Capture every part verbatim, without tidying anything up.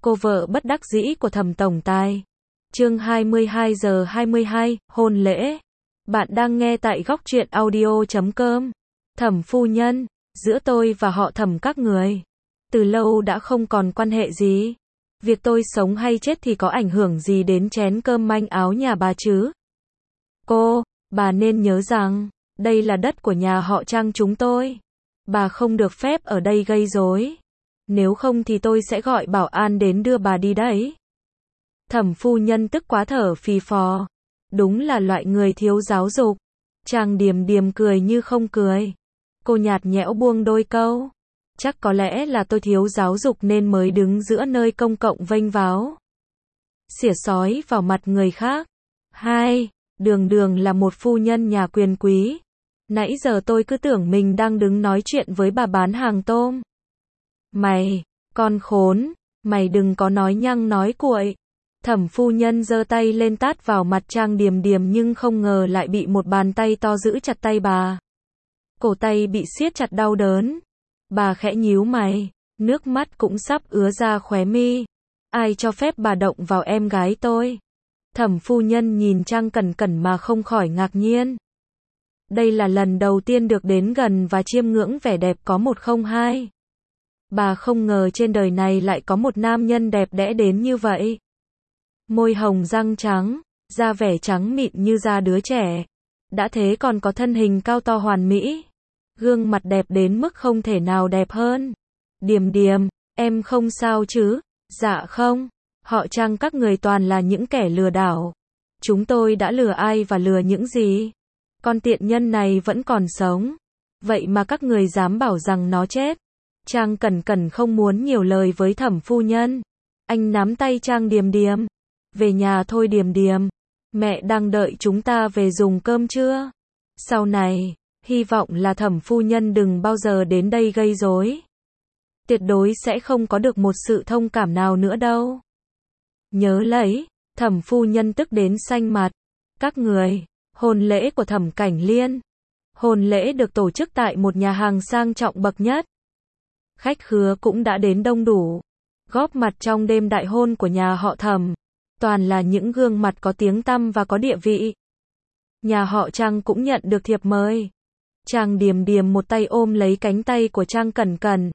Cô vợ bất đắc dĩ của Thẩm tổng tài. Chương hai mươi hai giờ hai mươi hai, hôn lễ. Bạn đang nghe tại góc truyện audio chấm com. Thẩm phu nhân, giữa tôi và họ Thẩm các người từ lâu đã không còn quan hệ gì. Việc tôi sống hay chết thì có ảnh hưởng gì đến chén cơm manh áo nhà bà chứ? Cô, bà nên nhớ rằng, đây là đất của nhà họ Trang chúng tôi. Bà không được phép ở đây gây rối. Nếu không thì tôi sẽ gọi bảo an đến đưa bà đi đấy. Thẩm phu nhân tức quá thở phì phò. Đúng là loại người thiếu giáo dục. Trang Điềm Điềm cười như không cười. Cô nhạt nhẽo buông đôi câu. Chắc có lẽ là tôi thiếu giáo dục nên mới đứng giữa nơi công cộng vênh váo xỉa xói vào mặt người khác. Hai, Đường Đường là một phu nhân nhà quyền quý. Nãy giờ tôi cứ tưởng mình đang đứng nói chuyện với bà bán hàng tôm. Mày, con khốn, mày đừng có nói nhăng nói cuội. Thẩm phu nhân giơ tay lên tát vào mặt Trang Điềm Điềm nhưng không ngờ lại bị một bàn tay to giữ chặt tay bà. Cổ tay bị siết chặt đau đớn. Bà khẽ nhíu mày, nước mắt cũng sắp ứa ra khóe mi. Ai cho phép bà động vào em gái tôi? Thẩm phu nhân nhìn Trang Cẩn Cẩn mà không khỏi ngạc nhiên. Đây là lần đầu tiên được đến gần và chiêm ngưỡng vẻ đẹp có một không hai. Bà không ngờ trên đời này lại có một nam nhân đẹp đẽ đến như vậy. Môi hồng răng trắng, da vẻ trắng mịn như da đứa trẻ. Đã thế còn có thân hình cao to hoàn mỹ. Gương mặt đẹp đến mức không thể nào đẹp hơn. Điềm Điềm, em không sao chứ? Dạ không. Họ Trang các người toàn là những kẻ lừa đảo. Chúng tôi đã lừa ai và lừa những gì? Con tiện nhân này vẫn còn sống. Vậy mà các người dám bảo rằng nó chết. Trang Cẩn Cẩn không muốn nhiều lời với thẩm phu nhân. Anh nắm tay Trang Điềm Điềm. Về nhà thôi Điềm Điềm. Mẹ đang đợi chúng ta về dùng cơm trưa. Sau này, hy vọng là thẩm phu nhân đừng bao giờ đến đây gây rối. Tuyệt đối sẽ không có được một sự thông cảm nào nữa đâu. Nhớ lấy, thẩm phu nhân tức đến xanh mặt. Các người, hôn lễ của Thẩm Cảnh Liên. Hôn lễ được tổ chức tại một nhà hàng sang trọng bậc nhất. Khách khứa cũng đã đến đông đủ. Góp mặt trong đêm đại hôn của nhà họ Thẩm. Toàn là những gương mặt có tiếng tăm và có địa vị. Nhà họ Trang cũng nhận được thiệp mời. Trang Điềm Điềm một tay ôm lấy cánh tay của Trang Cẩn Cẩn.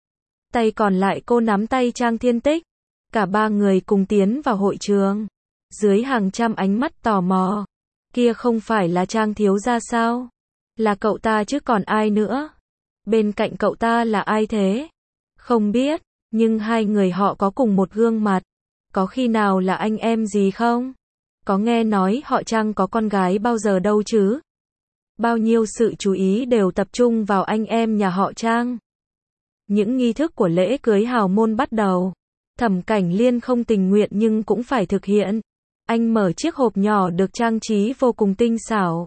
Tay còn lại cô nắm tay Trang Thiên Tích. Cả ba người cùng tiến vào hội trường. Dưới hàng trăm ánh mắt tò mò. Kia không phải là Trang thiếu gia sao? Là cậu ta chứ còn ai nữa? Bên cạnh cậu ta là ai thế? Không biết, nhưng hai người họ có cùng một gương mặt. Có khi nào là anh em gì không? Có nghe nói họ Trang có con gái bao giờ đâu chứ? Bao nhiêu sự chú ý đều tập trung vào anh em nhà họ Trang. Những nghi thức của lễ cưới hào môn bắt đầu. Thẩm Cảnh Liên không tình nguyện nhưng cũng phải thực hiện. Anh mở chiếc hộp nhỏ được trang trí vô cùng tinh xảo.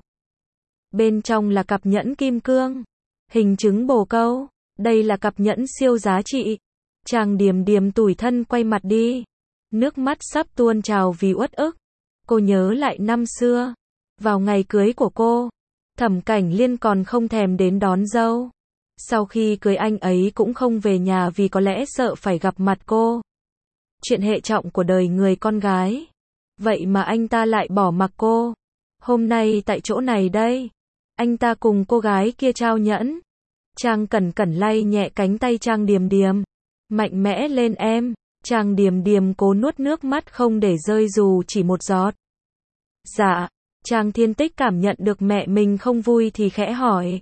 Bên trong là cặp nhẫn kim cương. Hình trứng bồ câu. Đây là cặp nhẫn siêu giá trị. Trang Điềm Điềm tủi thân quay mặt đi. Nước mắt sắp tuôn trào vì uất ức. Cô nhớ lại năm xưa. Vào ngày cưới của cô, Thẩm Cảnh Liên còn không thèm đến đón dâu. Sau khi cưới anh ấy cũng không về nhà vì có lẽ sợ phải gặp mặt cô. Chuyện hệ trọng của đời người con gái. Vậy mà anh ta lại bỏ mặc cô. Hôm nay tại chỗ này đây, anh ta cùng cô gái kia trao nhẫn. Trang Cẩn Cẩn lay nhẹ cánh tay Trang Điềm Điềm. Mạnh mẽ lên em. Trang Điềm Điềm cố nuốt nước mắt không để rơi dù chỉ một giọt. Dạ. Trang Thiên Tích cảm nhận được mẹ mình không vui thì khẽ hỏi.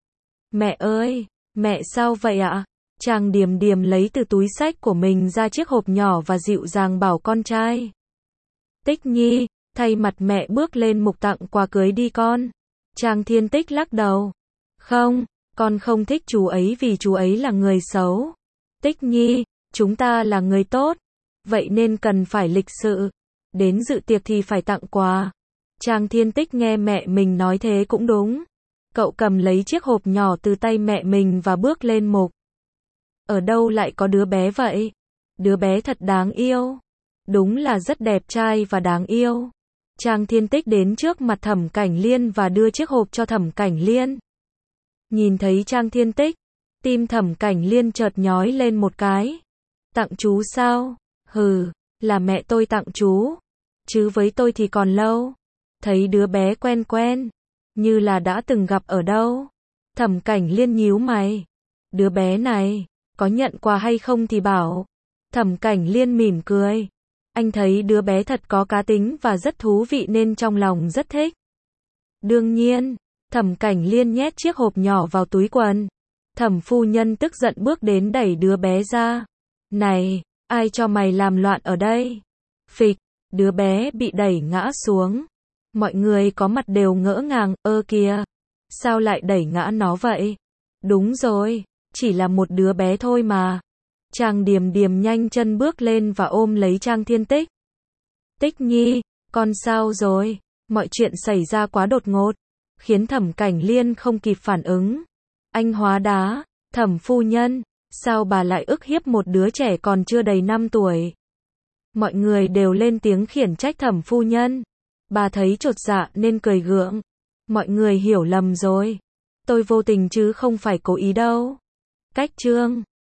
Mẹ ơi, mẹ sao vậy ạ? Trang Điềm Điềm lấy từ túi xách của mình ra chiếc hộp nhỏ và dịu dàng bảo con trai. Tích Nhi, thay mặt mẹ bước lên mục tặng quà cưới đi con. Trang Thiên Tích lắc đầu. Không, con không thích chú ấy vì chú ấy là người xấu. Tích Nhi, chúng ta là người tốt. Vậy nên cần phải lịch sự. Đến dự tiệc thì phải tặng quà. Trang Thiên Tích nghe mẹ mình nói thế cũng đúng. Cậu cầm lấy chiếc hộp nhỏ từ tay mẹ mình và bước lên mục. Ở đâu lại có đứa bé vậy? Đứa bé thật đáng yêu. Đúng là rất đẹp trai và đáng yêu. Trang Thiên Tích đến trước mặt Thẩm Cảnh Liên và đưa chiếc hộp cho Thẩm Cảnh Liên. Nhìn thấy Trang Thiên Tích, tim Thẩm Cảnh Liên chợt nhói lên một cái. Tặng chú sao? Hừ, là mẹ tôi tặng chú. Chứ với tôi thì còn lâu. Thấy đứa bé quen quen. Như là đã từng gặp ở đâu. Thẩm Cảnh Liên nhíu mày. Đứa bé này, có nhận quà hay không thì bảo. Thẩm Cảnh Liên mỉm cười. Anh thấy đứa bé thật có cá tính và rất thú vị nên trong lòng rất thích. Đương nhiên, Thẩm Cảnh Liên nhét chiếc hộp nhỏ vào túi quần. Thẩm phu nhân tức giận bước đến đẩy đứa bé ra. Này, ai cho mày làm loạn ở đây? Phịch, đứa bé bị đẩy ngã xuống. Mọi người có mặt đều ngỡ ngàng, ơ kìa, sao lại đẩy ngã nó vậy? Đúng rồi, chỉ là một đứa bé thôi mà. Trang Điềm Điềm nhanh chân bước lên và ôm lấy Trang Thiên Tích. Tích Nhi, con sao rồi? Mọi chuyện xảy ra quá đột ngột, khiến Thẩm Cảnh Liên không kịp phản ứng. Anh hóa đá, Thẩm phu nhân, sao bà lại ức hiếp một đứa trẻ còn chưa đầy năm tuổi? Mọi người đều lên tiếng khiển trách Thẩm phu nhân. Bà thấy chột dạ nên cười gượng. Mọi người hiểu lầm rồi. Tôi vô tình chứ không phải cố ý đâu. Cách chương